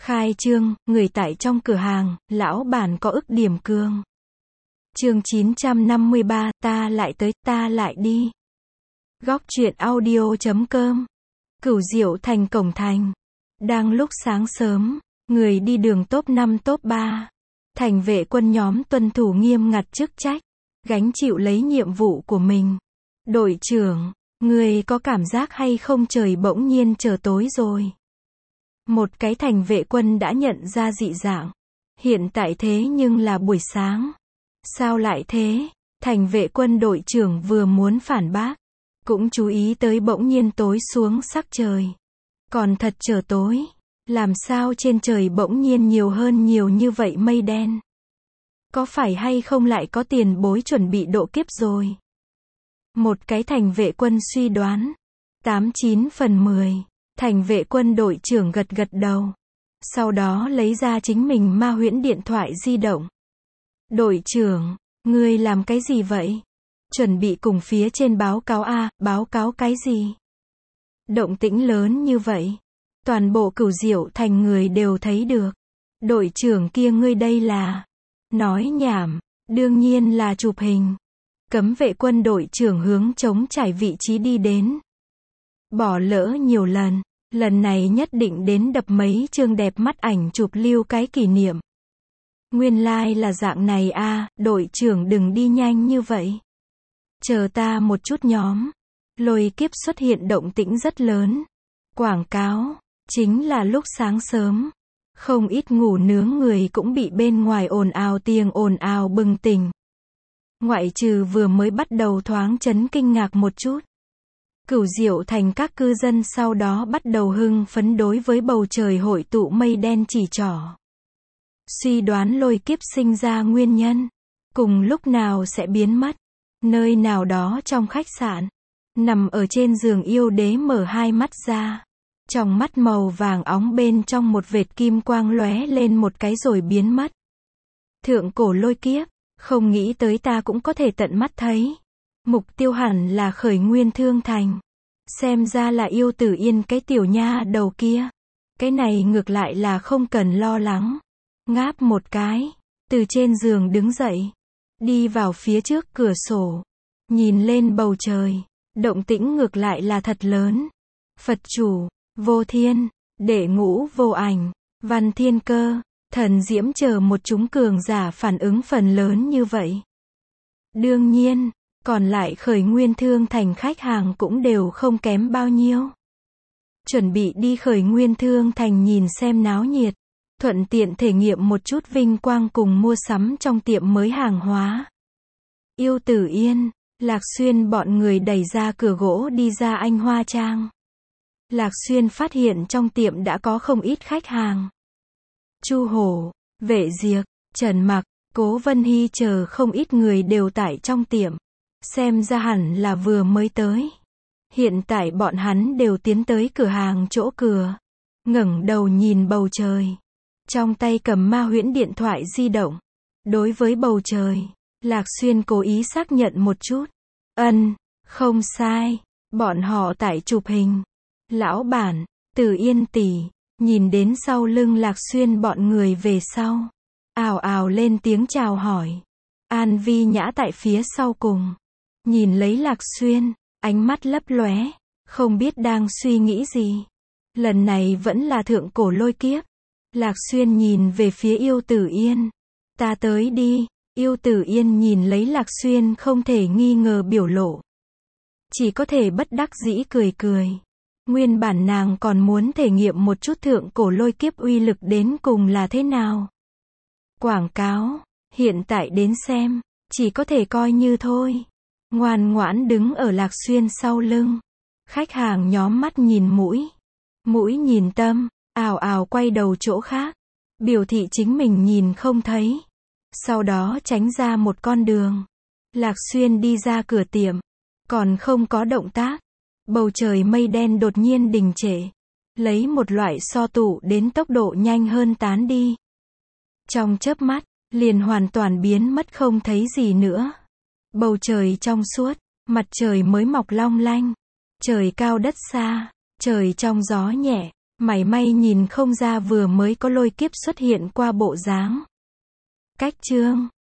Khai trương, người tại trong cửa hàng, lão bản có ức điểm cương. Chương 953, ta lại đi. Góc truyện audio.com. Cửu Diệu thành cổng thành. Đang lúc sáng sớm, người đi đường top 5 top 3. Thành vệ quân nhóm tuân thủ nghiêm ngặt chức trách, gánh chịu lấy nhiệm vụ của mình. Đội trưởng, người có cảm giác hay không trời bỗng nhiên trở tối rồi? Một cái thành vệ quân đã nhận ra dị dạng. Hiện tại thế nhưng là buổi sáng. Sao lại thế? Thành vệ quân đội trưởng vừa muốn phản bác, cũng chú ý tới bỗng nhiên tối xuống sắc trời. Còn thật trở tối, làm sao trên trời bỗng nhiên nhiều như vậy mây đen? Có phải hay không lại có tiền bối chuẩn bị độ kiếp rồi? Một cái thành vệ quân suy đoán. 89 phần 10. Thành vệ quân đội trưởng gật đầu. Sau đó lấy ra chính mình ma huyễn điện thoại di động. Đội trưởng, ngươi làm cái gì vậy? Chuẩn bị cùng phía trên báo cáo a, báo cáo cái gì? Động tĩnh lớn như vậy, toàn bộ Cửu Diệu thành người đều thấy được. Đội trưởng kia ngươi đây là nói nhảm, đương nhiên là chụp hình. Cấm vệ quân đội trưởng hướng trống trải vị trí đi đến. Bỏ lỡ nhiều lần, lần này nhất định đến đập mấy chương đẹp mắt ảnh chụp lưu cái kỷ niệm. Nguyên lai là dạng này a, đội trưởng đừng đi nhanh như vậy. Chờ ta một chút nhóm. Lôi kiếp xuất hiện động tĩnh rất lớn. Quảng cáo, chính là lúc sáng sớm. Không ít ngủ nướng người cũng bị bên ngoài ồn ào tiếng ồn ào bừng tỉnh. Ngoại trừ vừa mới bắt đầu thoáng chấn kinh ngạc một chút. Cửu Diệu thành các cư dân sau đó bắt đầu hưng phấn đối với bầu trời hội tụ mây đen chỉ trỏ. Suy đoán lôi kiếp sinh ra nguyên nhân. Cùng lúc nào sẽ biến mất. Nơi nào đó trong khách sạn. Nằm ở trên giường yêu đế mở hai mắt ra. Trong mắt màu vàng óng bên trong một vệt kim quang lóe lên một cái rồi biến mất. Thượng cổ lôi kiếp. Không nghĩ tới ta cũng có thể tận mắt thấy. Mục tiêu hẳn là khởi nguyên thương thành. Xem ra là yêu tử Yên cái tiểu nha đầu kia. Cái này ngược lại là không cần lo lắng. Ngáp một cái, từ trên giường đứng dậy. Đi vào phía trước cửa sổ. Nhìn lên bầu trời. Động tĩnh ngược lại là thật lớn. Phật chủ, Vô Thiên, Đệ Ngũ Vô Ảnh, Văn Thiên Cơ, Thần Diễm chờ một chúng cường giả phản ứng phần lớn như vậy. Đương nhiên, còn lại khởi nguyên thương thành khách hàng cũng đều không kém bao nhiêu. Chuẩn bị đi khởi nguyên thương thành nhìn xem náo nhiệt, thuận tiện thể nghiệm một chút vinh quang cùng mua sắm trong tiệm mới hàng hóa. Yêu tử Yên, Lạc Xuyên bọn người đẩy ra cửa gỗ đi ra Anh Hoa Trang. Lạc Xuyên phát hiện trong tiệm đã có không ít khách hàng. Chu Hổ, Vệ Diệc, Trần Mặc, Cố Vân Hy chờ không ít người đều tại trong tiệm. Xem ra hẳn là vừa mới tới. Hiện tại bọn hắn đều tiến tới cửa hàng chỗ cửa. Ngẩng đầu nhìn bầu trời. Trong tay cầm ma huyễn điện thoại di động. Đối với bầu trời, Lạc Xuyên cố ý xác nhận một chút. Không sai. Bọn họ tại chụp hình. Lão bản, Từ Yên tỷ, nhìn đến sau lưng Lạc Xuyên bọn người về sau. Ào ào lên tiếng chào hỏi. An Vi Nhã tại phía sau cùng. Nhìn lấy Lạc Xuyên, ánh mắt lấp lóe, không biết đang suy nghĩ gì. Lần này vẫn là thượng cổ lôi kiếp. Lạc Xuyên nhìn về phía Yêu Tử Yên. Ta tới đi. Yêu Tử Yên nhìn lấy Lạc Xuyên không thể nghi ngờ biểu lộ. Chỉ có thể bất đắc dĩ cười. Nguyên bản nàng còn muốn thể nghiệm một chút thượng cổ lôi kiếp uy lực đến cùng là thế nào. Quảng cáo, hiện tại đến xem, chỉ có thể coi như thôi. Ngoan ngoãn đứng ở Lạc Xuyên sau lưng. Khách hàng nhóm mắt nhìn mũi nhìn tâm, ào ào quay đầu chỗ khác. Biểu thị chính mình nhìn không thấy. Sau đó tránh ra một con đường. Lạc Xuyên đi ra cửa tiệm. Còn không có động tác. Bầu trời mây đen đột nhiên đình trệ. Lấy một loại so tụ đến tốc độ nhanh hơn tán đi. Trong chớp mắt, liền hoàn toàn biến mất không thấy gì nữa. Bầu trời trong suốt, mặt trời mới mọc long lanh. Trời cao đất xa, trời trong gió nhẹ, Mảy may nhìn không ra vừa mới có lôi kiếp xuất hiện qua bộ dáng. Cách chương